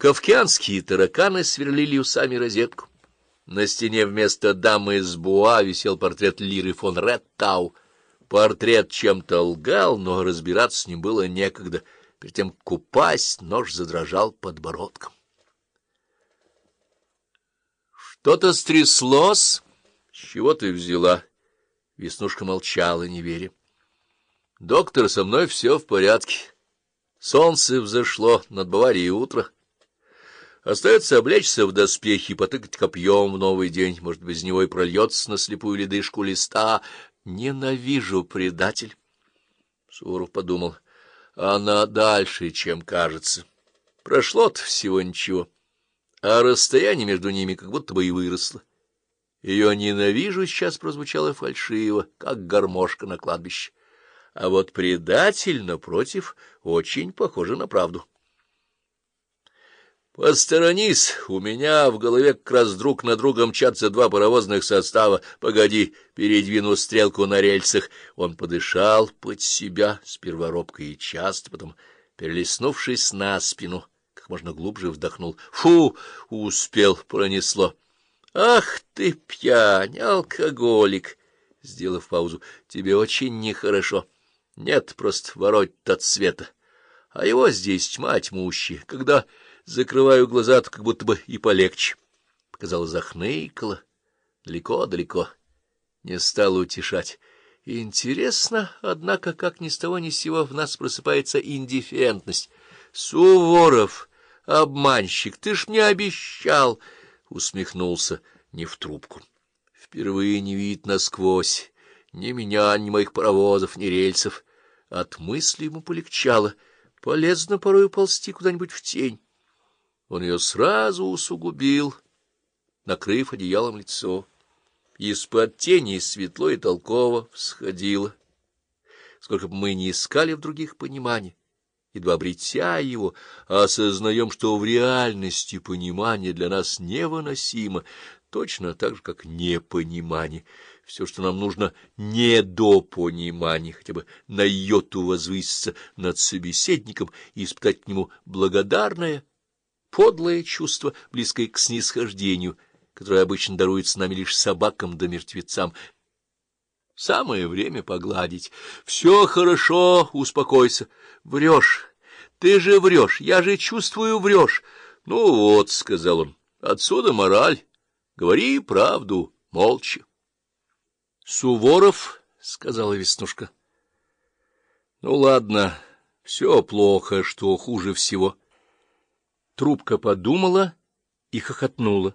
Кавказские тараканы сверлили усами розетку. На стене вместо дамы из Буа висел портрет Лиры фон Реттау. Портрет чем-то лгал, но разбираться с ним было некогда. Перед тем, как упасть, нож задрожал подбородком. — Что-то стряслось? — С чего ты взяла? Веснушка молчала, не веря. — Доктор, со мной все в порядке. Солнце взошло, над Баварией утро. Остается облечься в доспехи, потыкать копьем в новый день. Может, без него и прольется на слепую ледышку листа. Ненавижу, предатель. Суворов подумал. Она дальше, чем кажется. Прошло-то всего ничего, а расстояние между ними как будто бы и выросло. Ее «ненавижу» сейчас прозвучало фальшиво, как гармошка на кладбище. А вот предатель, напротив, очень похоже на правду. Посторонись, у меня в голове как раз друг на друга мчатся два паровозных состава. Погоди, передвину стрелку на рельсах. Он подышал под себя, сперва робко и часто, потом, перелеснувшись на спину, как можно глубже вдохнул. Фу, успел, пронесло. Ах ты, пьянь, алкоголик! Сделав паузу, тебе очень нехорошо. Нет, просто вороть-то от света. А его здесь тьма тьмущая. Когда закрываю глаза, то как будто бы и полегче. Показалось, захныкало. Далеко-далеко. Не стало утешать. Интересно, однако, как ни с того ни с сего в нас просыпается индифферентность. Суворов, обманщик, ты ж мне обещал! Усмехнулся не в трубку. Впервые не видит насквозь ни меня, ни моих паровозов, ни рельсов. От мысли ему полегчало. Полезно порою ползти куда-нибудь в тень. Он ее сразу усугубил, накрыв одеялом лицо. Из-под тени светло и толково всходило. Сколько бы мы ни искали в других пониманий, едва обретя его, осознаем, что в реальности понимание для нас невыносимо, точно так же, как непонимание. Все, что нам нужно, не до понимания, хотя бы на йоту возвыситься над собеседником и испытать к нему благодарное, подлое чувство, близкое к снисхождению, которое обычно даруется нами лишь собакам да мертвецам. Самое время погладить. Все хорошо, успокойся. Врешь. Ты же врешь. Я же чувствую, врешь. Ну вот, — сказал он, — отсюда мораль. Говори правду, молча. Суворов, — сказала Веснушка. Ну ладно, все плохо, что хуже всего. Трубка подумала и хохотнула.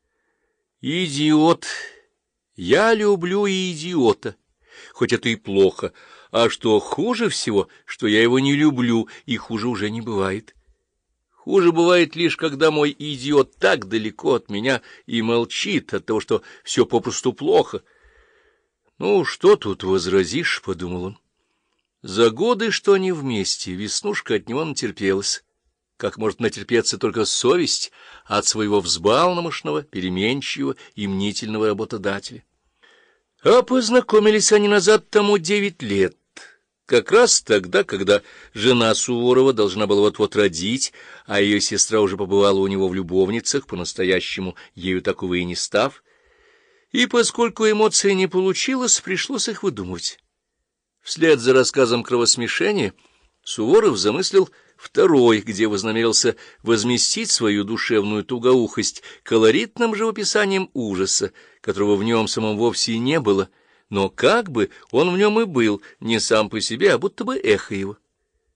Идиот! Я люблю и идиота, хоть это и плохо. А что хуже всего, что я его не люблю, и хуже уже не бывает. Хуже бывает лишь, когда мой идиот так далеко от меня и молчит от того, что все попросту плохо. Ну, что тут возразишь, — подумал он. За годы, что они вместе, Веснушка от него натерпелась. Как может натерпеться только совесть от своего взбалмошного, переменчивого и мнительного работодателя? А познакомились они назад тому 9 лет, как раз тогда, когда жена Суворова должна была вот-вот родить, а ее сестра уже побывала у него в любовницах, по-настоящему ею такого и не став. И поскольку эмоций не получилось, пришлось их выдумывать. Вслед за рассказом кровосмешения Суворов замыслил второй, где вознамерился возместить свою душевную тугоухость колоритным живописанием ужаса, которого в нем самом вовсе не было, но как бы он в нем и был, не сам по себе, а будто бы эхо его.